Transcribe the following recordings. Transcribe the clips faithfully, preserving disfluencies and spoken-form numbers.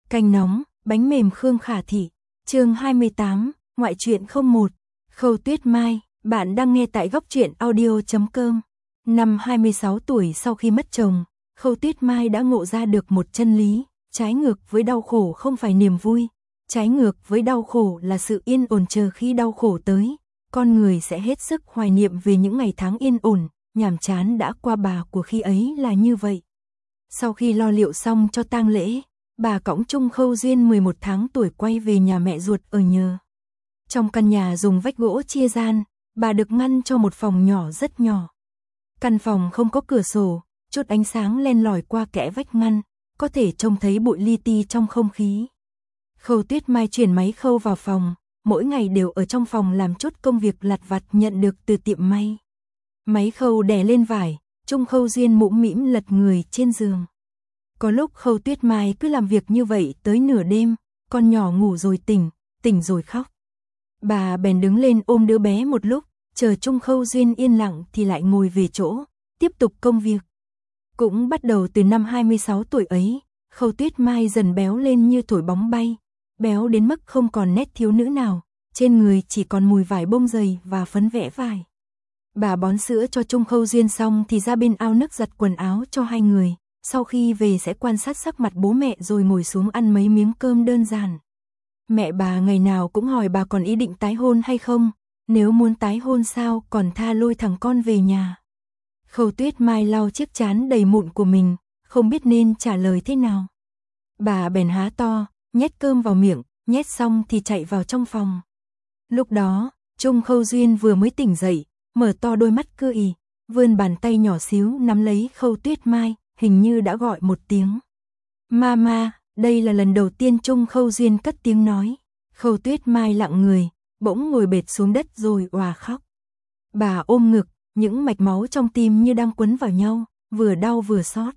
Canh nóng, bánh mềm Khương Khả Thị, chương hai mươi tám, ngoại truyện không một, Khâu Tuyết Mai, bạn đang nghe tại góc truyện audio chấm com. Năm hai mươi sáu tuổi sau khi mất chồng, Khâu Tuyết Mai đã ngộ ra được một chân lý, trái ngược với đau khổ không phải niềm vui, trái ngược với đau khổ là sự yên ổn chờ khi đau khổ tới, con người sẽ hết sức hoài niệm về những ngày tháng yên ổn, nhàm chán đã qua bà của khi ấy là như vậy. Sau khi lo liệu xong cho tang lễ, bà cõng chung Khâu Duyên mười một tháng tuổi quay về nhà mẹ ruột ở nhờ. Trong căn nhà dùng vách gỗ chia gian, bà được ngăn cho một phòng nhỏ rất nhỏ. Căn phòng không có cửa sổ, chút ánh sáng len lỏi qua kẽ vách ngăn, có thể trông thấy bụi li ti trong không khí. Khâu Tuyết Mai chuyển máy khâu vào phòng, mỗi ngày đều ở trong phòng làm chút công việc lặt vặt nhận được từ tiệm may. Máy khâu đè lên vải, chung Khâu Duyên mũm mĩm lật người trên giường. Có lúc Khâu Tuyết Mai cứ làm việc như vậy tới nửa đêm, con nhỏ ngủ rồi tỉnh, tỉnh rồi khóc. Bà bèn đứng lên ôm đứa bé một lúc, chờ chung Khâu Duyên yên lặng thì lại ngồi về chỗ, tiếp tục công việc. Cũng bắt đầu từ năm hai mươi sáu tuổi ấy, Khâu Tuyết Mai dần béo lên như thổi bóng bay, béo đến mức không còn nét thiếu nữ nào, trên người chỉ còn mùi vải bông dày và phấn vẽ vải. Bà bón sữa cho chung Khâu Duyên xong thì ra bên ao nước giặt quần áo cho hai người, sau khi về sẽ quan sát sắc mặt bố mẹ rồi ngồi xuống ăn mấy miếng cơm đơn giản. Mẹ bà ngày nào cũng hỏi bà còn ý định tái hôn hay không, nếu muốn tái hôn sao còn tha lôi thằng con về nhà. Khâu Tuyết Mai lau chiếc trán đầy mụn của mình, không biết nên trả lời thế nào. Bà bèn há to, nhét cơm vào miệng, nhét xong thì chạy vào trong phòng. Lúc đó, chung Khâu Duyên vừa mới tỉnh dậy, mở to đôi mắt cưa ì, vươn bàn tay nhỏ xíu nắm lấy Khâu Tuyết Mai, hình như đã gọi một tiếng. Mama, đây là lần đầu tiên chung Khâu Duyên cất tiếng nói. Khâu Tuyết Mai lặng người, bỗng ngồi bệt xuống đất rồi òa khóc. Bà ôm ngực, những mạch máu trong tim như đang quấn vào nhau, vừa đau vừa xót.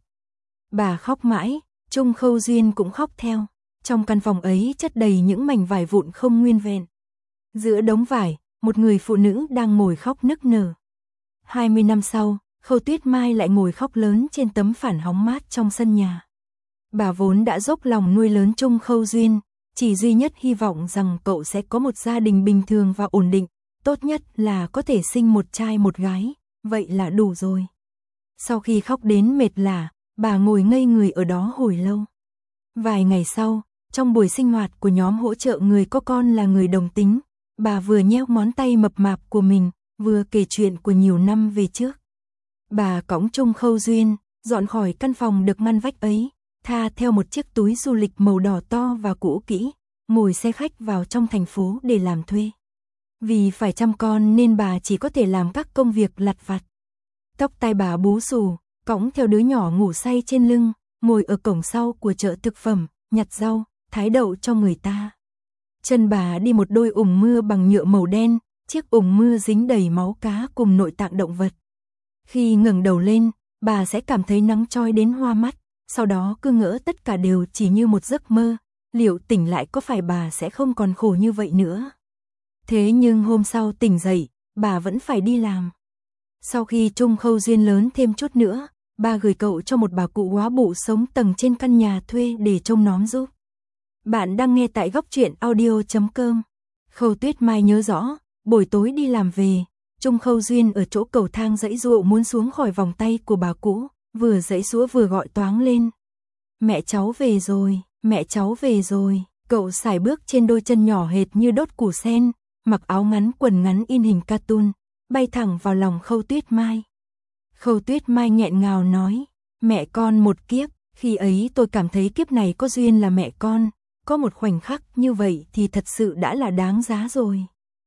Bà khóc mãi, chung Khâu Duyên cũng khóc theo. Trong căn phòng ấy chất đầy những mảnh vải vụn không nguyên vẹn. Giữa đống vải, một người phụ nữ đang ngồi khóc nức nở. hai mươi năm sau, Khâu Tuyết Mai lại ngồi khóc lớn trên tấm phản hóng mát trong sân nhà. Bà vốn đã dốc lòng nuôi lớn chung Khâu Duyên, chỉ duy nhất hy vọng rằng cậu sẽ có một gia đình bình thường và ổn định, tốt nhất là có thể sinh một trai một gái, vậy là đủ rồi. Sau khi khóc đến mệt lả, bà ngồi ngây người ở đó hồi lâu. Vài ngày sau, trong buổi sinh hoạt của nhóm hỗ trợ người có con là người đồng tính, bà vừa nheo ngón tay mập mạp của mình, vừa kể chuyện của nhiều năm về trước. Bà cõng chung Khâu Duyên, dọn khỏi căn phòng được ngăn vách ấy, tha theo một chiếc túi du lịch màu đỏ to và cũ kỹ, ngồi xe khách vào trong thành phố để làm thuê. Vì phải chăm con nên bà chỉ có thể làm các công việc lặt vặt. Tóc tai bà bú xù, cõng theo đứa nhỏ ngủ say trên lưng, ngồi ở cổng sau của chợ thực phẩm, nhặt rau, thái đậu cho người ta. Chân bà đi một đôi ủng mưa bằng nhựa màu đen, chiếc ủng mưa dính đầy máu cá cùng nội tạng động vật. Khi ngẩng đầu lên, bà sẽ cảm thấy nắng chói đến hoa mắt, sau đó cứ ngỡ tất cả đều chỉ như một giấc mơ, liệu tỉnh lại có phải bà sẽ không còn khổ như vậy nữa. Thế nhưng hôm sau tỉnh dậy, bà vẫn phải đi làm. Sau khi chung Khâu Duyên lớn thêm chút nữa, bà gửi cậu cho một bà cụ góa bụ sống tầng trên căn nhà thuê để trông nóm giúp. Bạn đang nghe tại góc truyện audio chấm com. Khâu Tuyết Mai nhớ rõ, buổi tối đi làm về, chung Khâu Duyên ở chỗ cầu thang giãy giụa muốn xuống khỏi vòng tay của bà cũ, vừa giãy giụa vừa gọi toáng lên. Mẹ cháu về rồi, mẹ cháu về rồi. Cậu sải bước trên đôi chân nhỏ hệt như đốt củ sen, mặc áo ngắn quần ngắn in hình cartoon, bay thẳng vào lòng Khâu Tuyết Mai. Khâu Tuyết Mai nghẹn ngào nói, mẹ con một kiếp, khi ấy tôi cảm thấy kiếp này có duyên là mẹ con, có một khoảnh khắc như vậy thì thật sự đã là đáng giá rồi.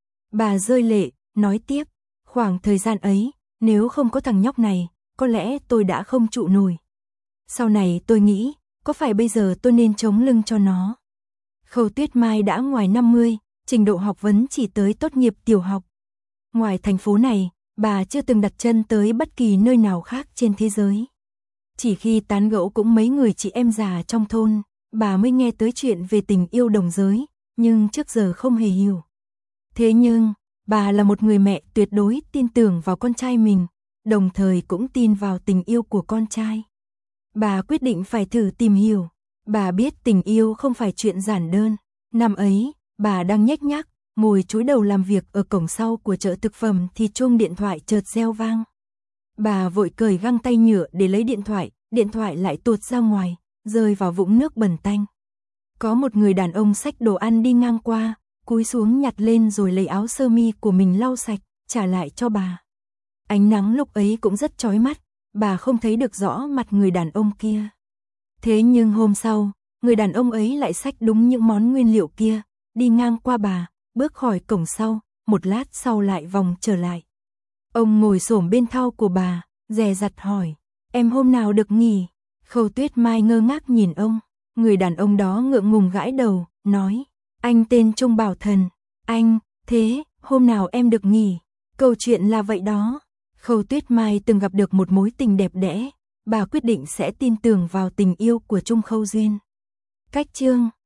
Bà rơi lệ, nói tiếp, khoảng thời gian ấy, nếu không có thằng nhóc này, có lẽ tôi đã không trụ nổi. Sau này tôi nghĩ, có phải bây giờ tôi nên chống lưng cho nó. Khâu Tuyết Mai đã ngoài năm mươi, trình độ học vấn chỉ tới tốt nghiệp tiểu học. Ngoài thành phố này, bà chưa từng đặt chân tới bất kỳ nơi nào khác trên thế giới. Chỉ khi tán gẫu cũng mấy người chị em già trong thôn, bà mới nghe tới chuyện về tình yêu đồng giới, nhưng trước giờ không hề hiểu. Thế nhưng, bà là một người mẹ tuyệt đối tin tưởng vào con trai mình, đồng thời cũng tin vào tình yêu của con trai. Bà quyết định phải thử tìm hiểu. Bà biết tình yêu không phải chuyện giản đơn. Năm ấy, bà đang nhếch nhác, ngồi chúi đầu làm việc ở cổng sau của chợ thực phẩm thì chuông điện thoại chợt reo vang. Bà vội cởi găng tay nhựa để lấy điện thoại, điện thoại lại tuột ra ngoài, rơi vào vũng nước bẩn tanh. Có một người đàn ông xách đồ ăn đi ngang qua, cúi xuống nhặt lên rồi lấy áo sơ mi của mình lau sạch, trả lại cho bà. Ánh nắng lúc ấy cũng rất chói mắt, bà không thấy được rõ mặt người đàn ông kia. Thế nhưng hôm sau, người đàn ông ấy lại xách đúng những món nguyên liệu kia, đi ngang qua bà, bước khỏi cổng sau, một lát sau lại vòng trở lại. Ông ngồi xổm bên thau của bà, dè dặt hỏi, em hôm nào được nghỉ? Khâu Tuyết Mai ngơ ngác nhìn ông, người đàn ông đó ngượng ngùng gãi đầu, nói, anh tên Trung Bảo Thần, anh, thế, hôm nào em được nghỉ? Câu chuyện là vậy đó. Khâu Tuyết Mai từng gặp được một mối tình đẹp đẽ, bà quyết định sẽ tin tưởng vào tình yêu của Trung Khâu Duyên. Cách chương